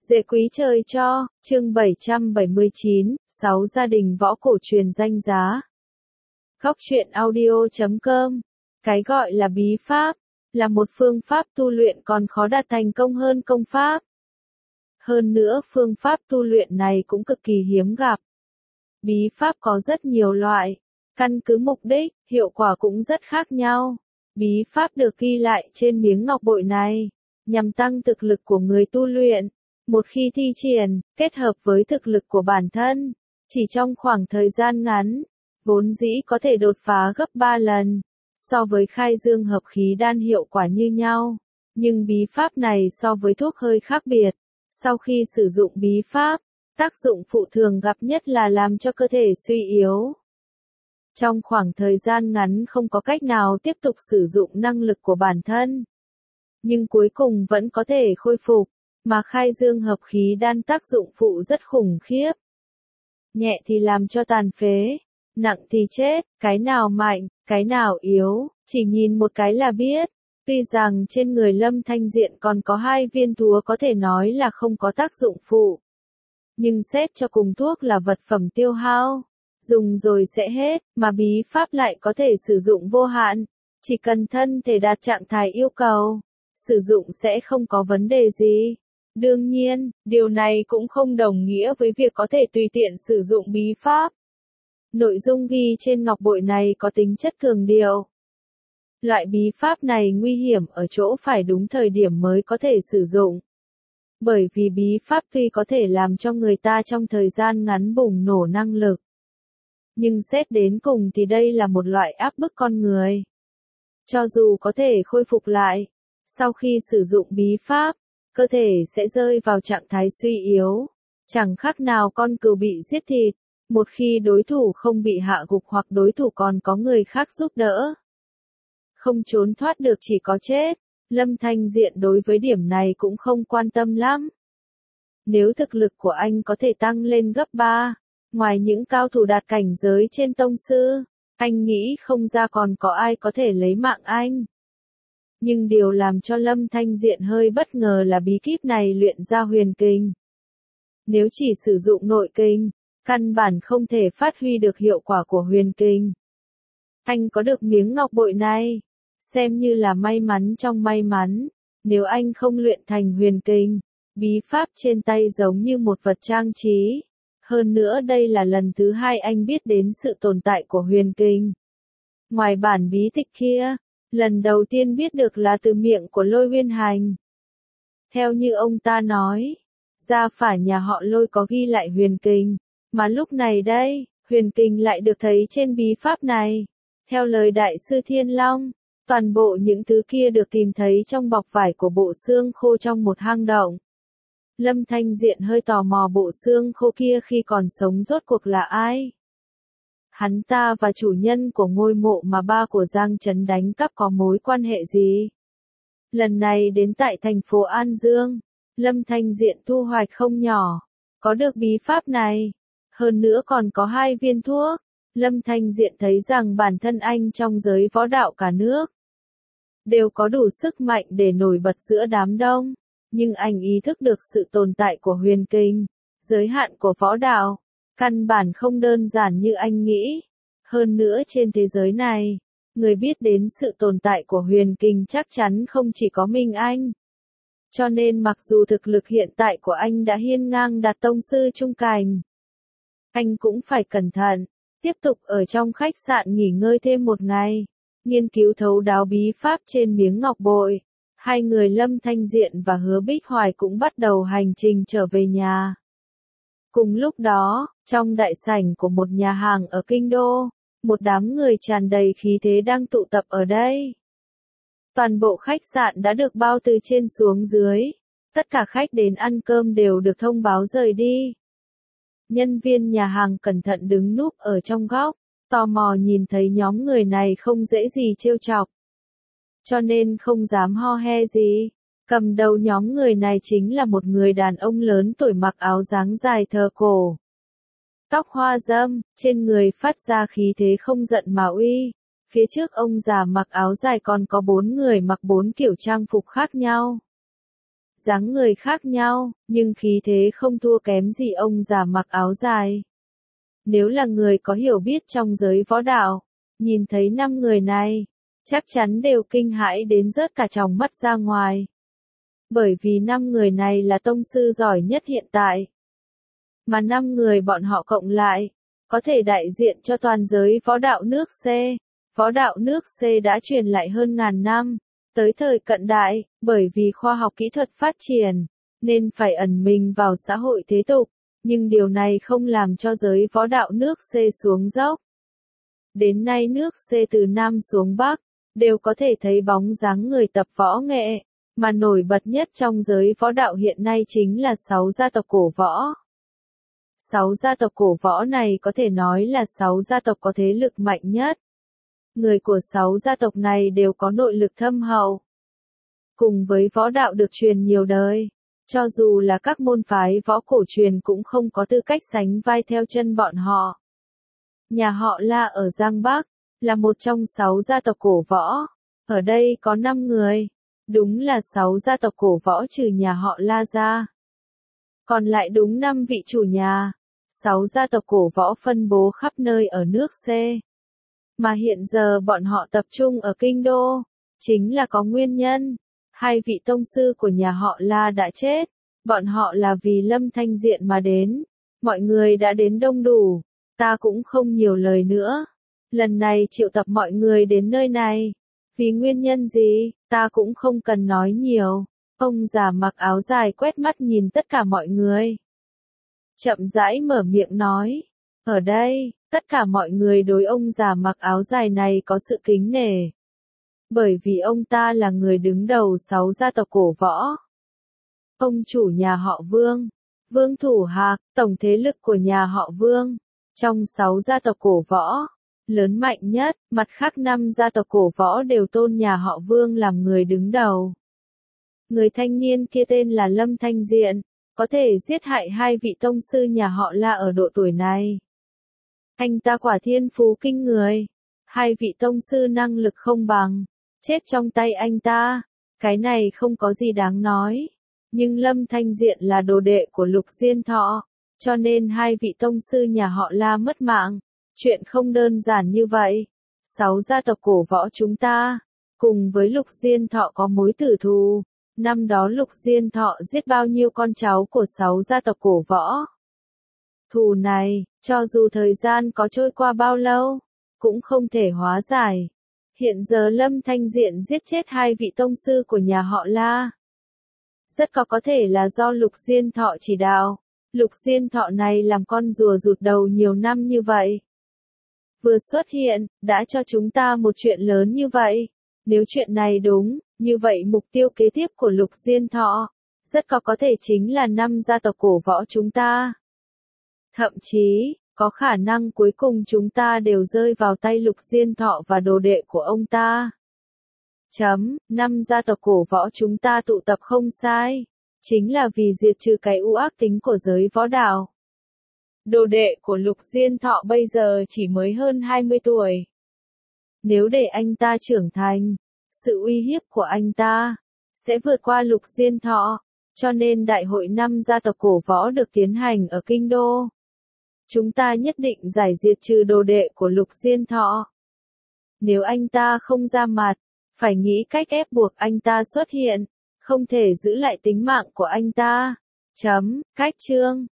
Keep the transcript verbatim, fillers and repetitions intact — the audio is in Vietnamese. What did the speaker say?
Dễ quý trời cho, chương bảy trăm bảy mươi chín, sáu gia đình võ cổ truyền danh giá. Góc truyện audio chấm com. Cái gọi là bí pháp, là một phương pháp tu luyện còn khó đạt thành công hơn công pháp. Hơn nữa phương pháp tu luyện này cũng cực kỳ hiếm gặp. Bí pháp có rất nhiều loại, căn cứ mục đích, hiệu quả cũng rất khác nhau. Bí pháp được ghi lại trên miếng ngọc bội này, nhằm tăng thực lực của người tu luyện. Một khi thi triển, kết hợp với thực lực của bản thân, chỉ trong khoảng thời gian ngắn, vốn dĩ có thể đột phá gấp ba lần, so với khai dương hợp khí đan hiệu quả như nhau. Nhưng bí pháp này so với thuốc hơi khác biệt. Sau khi sử dụng bí pháp, tác dụng phụ thường gặp nhất là làm cho cơ thể suy yếu. Trong khoảng thời gian ngắn không có cách nào tiếp tục sử dụng năng lực của bản thân. Nhưng cuối cùng vẫn có thể khôi phục. Mà khai dương hợp khí đan tác dụng phụ rất khủng khiếp. Nhẹ thì làm cho tàn phế, nặng thì chết, cái nào mạnh, cái nào yếu, chỉ nhìn một cái là biết. Tuy rằng trên người Lâm Thanh Diện còn có hai viên thúa có thể nói là không có tác dụng phụ. Nhưng xét cho cùng thuốc là vật phẩm tiêu hao, dùng rồi sẽ hết, mà bí pháp lại có thể sử dụng vô hạn. Chỉ cần thân thể đạt trạng thái yêu cầu, sử dụng sẽ không có vấn đề gì. Đương nhiên, điều này cũng không đồng nghĩa với việc có thể tùy tiện sử dụng bí pháp. Nội dung ghi trên ngọc bội này có tính chất cường điệu. Loại bí pháp này nguy hiểm ở chỗ phải đúng thời điểm mới có thể sử dụng. Bởi vì bí pháp tuy có thể làm cho người ta trong thời gian ngắn bùng nổ năng lực. Nhưng xét đến cùng thì đây là một loại áp bức con người. Cho dù có thể khôi phục lại, sau khi sử dụng bí pháp, cơ thể sẽ rơi vào trạng thái suy yếu, chẳng khác nào con cừu bị giết thịt, một khi đối thủ không bị hạ gục hoặc đối thủ còn có người khác giúp đỡ. Không trốn thoát được chỉ có chết, Lâm Thanh Diện đối với điểm này cũng không quan tâm lắm. Nếu thực lực của anh có thể tăng lên gấp ba, ngoài những cao thủ đạt cảnh giới trên tông sư, anh nghĩ không ra còn có ai có thể lấy mạng anh. Nhưng điều làm cho Lâm Thanh Diện hơi bất ngờ là bí kíp này luyện ra huyền kinh. Nếu chỉ sử dụng nội kinh, căn bản không thể phát huy được hiệu quả của huyền kinh. Anh có được miếng ngọc bội này, xem như là may mắn trong may mắn. Nếu anh không luyện thành huyền kinh, bí pháp trên tay giống như một vật trang trí. Hơn nữa đây là lần thứ hai anh biết đến sự tồn tại của huyền kinh. Ngoài bản bí tịch kia, lần đầu tiên biết được là từ miệng của Lôi Uyên Hành. Theo như ông ta nói, gia phả nhà họ Lôi có ghi lại huyền kinh, mà lúc này đây, huyền kinh lại được thấy trên bí pháp này. Theo lời đại sư Thiên Long, toàn bộ những thứ kia được tìm thấy trong bọc vải của bộ xương khô trong một hang động. Lâm Thanh Diện hơi tò mò bộ xương khô kia khi còn sống rốt cuộc là ai? Hắn ta và chủ nhân của ngôi mộ mà ba của Giang Trấn đánh cắp có mối quan hệ gì? Lần này đến tại thành phố An Dương, Lâm Thanh Diện thu hoạch không nhỏ, có được bí pháp này. Hơn nữa còn có hai viên thuốc. Lâm Thanh Diện thấy rằng bản thân anh trong giới võ đạo cả nước đều có đủ sức mạnh để nổi bật giữa đám đông. Nhưng anh ý thức được sự tồn tại của huyền kinh, giới hạn của võ đạo. Căn bản không đơn giản như anh nghĩ. Hơn nữa trên thế giới này, người biết đến sự tồn tại của huyền kinh chắc chắn không chỉ có mình anh. Cho nên mặc dù thực lực hiện tại của anh đã hiên ngang đạt tông sư trung cảnh, anh cũng phải cẩn thận, tiếp tục ở trong khách sạn nghỉ ngơi thêm một ngày, nghiên cứu thấu đáo bí pháp trên miếng ngọc bội. Hai người Lâm Thanh Diện và Hứa Bích Hoài cũng bắt đầu hành trình trở về nhà. Cùng lúc đó, trong đại sảnh của một nhà hàng ở Kinh Đô, một đám người tràn đầy khí thế đang tụ tập ở đây. Toàn bộ khách sạn đã được bao từ trên xuống dưới, tất cả khách đến ăn cơm đều được thông báo rời đi. Nhân viên nhà hàng cẩn thận đứng núp ở trong góc, tò mò nhìn thấy nhóm người này không dễ gì trêu chọc. Cho nên không dám ho he gì. Cầm đầu nhóm người này chính là một người đàn ông lớn tuổi mặc áo dáng dài thờ cổ. Tóc hoa râm, trên người phát ra khí thế không giận mà uy. Phía trước ông già mặc áo dài còn có bốn người mặc bốn kiểu trang phục khác nhau. dáng người khác nhau, nhưng khí thế không thua kém gì ông già mặc áo dài. Nếu là người có hiểu biết trong giới võ đạo, nhìn thấy năm người này, chắc chắn đều kinh hãi đến rớt cả tròng mắt ra ngoài. Bởi vì năm người này là tông sư giỏi nhất hiện tại. Mà năm người bọn họ cộng lại, có thể đại diện cho toàn giới võ đạo nước C. Võ đạo nước C đã truyền lại hơn ngàn năm, tới thời cận đại, bởi vì khoa học kỹ thuật phát triển, nên phải ẩn mình vào xã hội thế tục, nhưng điều này không làm cho giới võ đạo nước C xuống dốc. Đến nay nước C từ Nam xuống Bắc, đều có thể thấy bóng dáng người tập võ nghệ, mà nổi bật nhất trong giới võ đạo hiện nay chính là sáu gia tộc cổ võ. Sáu gia tộc cổ võ này có thể nói là sáu gia tộc có thế lực mạnh nhất. Người của sáu gia tộc này đều có nội lực thâm hậu. Cùng với võ đạo được truyền nhiều đời, cho dù là các môn phái võ cổ truyền cũng không có tư cách sánh vai theo chân bọn họ. Nhà họ La ở Giang Bắc, là một trong sáu gia tộc cổ võ. Ở đây có năm người. Đúng là sáu gia tộc cổ võ trừ nhà họ La ra. Còn lại đúng năm vị chủ nhà. Sáu gia tộc cổ võ phân bố khắp nơi ở nước C. Mà hiện giờ bọn họ tập trung ở Kinh Đô, chính là có nguyên nhân. Hai vị tông sư của nhà họ La đã chết. Bọn họ là vì Lâm Thanh Diện mà đến. Mọi người đã đến đông đủ. Ta cũng không nhiều lời nữa. Lần này triệu tập mọi người đến nơi này. Vì nguyên nhân gì, ta cũng không cần nói nhiều. Ông già mặc áo dài quét mắt nhìn tất cả mọi người. Chậm rãi mở miệng nói. Ở đây, tất cả mọi người đối ông già mặc áo dài này có sự kính nể. Bởi vì ông ta là người đứng đầu sáu gia tộc cổ võ. Ông chủ nhà họ Vương, Vương Thủ Hạc, tổng thế lực của nhà họ Vương. Trong sáu gia tộc cổ võ, lớn mạnh nhất, mặt khác năm gia tộc cổ võ đều tôn nhà họ Vương làm người đứng đầu. Người thanh niên kia tên là Lâm Thanh Diện, có thể giết hại hai vị tông sư nhà họ La ở độ tuổi này. Anh ta quả thiên phú kinh người. Hai vị tông sư năng lực không bằng, chết trong tay anh ta. Cái này không có gì đáng nói. Nhưng Lâm Thanh Diện là đồ đệ của Lục Diên Thọ, cho nên hai vị tông sư nhà họ La mất mạng. Chuyện không đơn giản như vậy. Sáu gia tộc cổ võ chúng ta, cùng với Lục Diên Thọ có mối tử thù. Năm đó Lục Diên Thọ giết bao nhiêu con cháu của sáu gia tộc cổ võ. Thù này, cho dù thời gian có trôi qua bao lâu, cũng không thể hóa giải. Hiện giờ Lâm Thanh Diện giết chết hai vị tông sư của nhà họ La. Rất có có thể là do Lục Diên Thọ chỉ đạo. Lục Diên Thọ này làm con rùa rụt đầu nhiều năm như vậy. Vừa xuất hiện, đã cho chúng ta một chuyện lớn như vậy. Nếu chuyện này đúng, như vậy mục tiêu kế tiếp của Lục Diên Thọ, rất có có thể chính là năm gia tộc cổ võ chúng ta. Thậm chí, có khả năng cuối cùng chúng ta đều rơi vào tay Lục Diên Thọ và đồ đệ của ông ta. Chấm, năm gia tộc cổ võ chúng ta tụ tập không sai. Chính là vì diệt trừ cái u ác tính của giới võ đạo. Đồ đệ của Lục Diên Thọ bây giờ chỉ mới hơn hai mươi tuổi. Nếu để anh ta trưởng thành, sự uy hiếp của anh ta sẽ vượt qua Lục Diên Thọ, cho nên đại hội năm gia tộc cổ võ được tiến hành ở Kinh Đô. Chúng ta nhất định giải diệt trừ đồ đệ của Lục Diên Thọ. Nếu anh ta không ra mặt, phải nghĩ cách ép buộc anh ta xuất hiện, không thể giữ lại tính mạng của anh ta. Chấm, cách chương.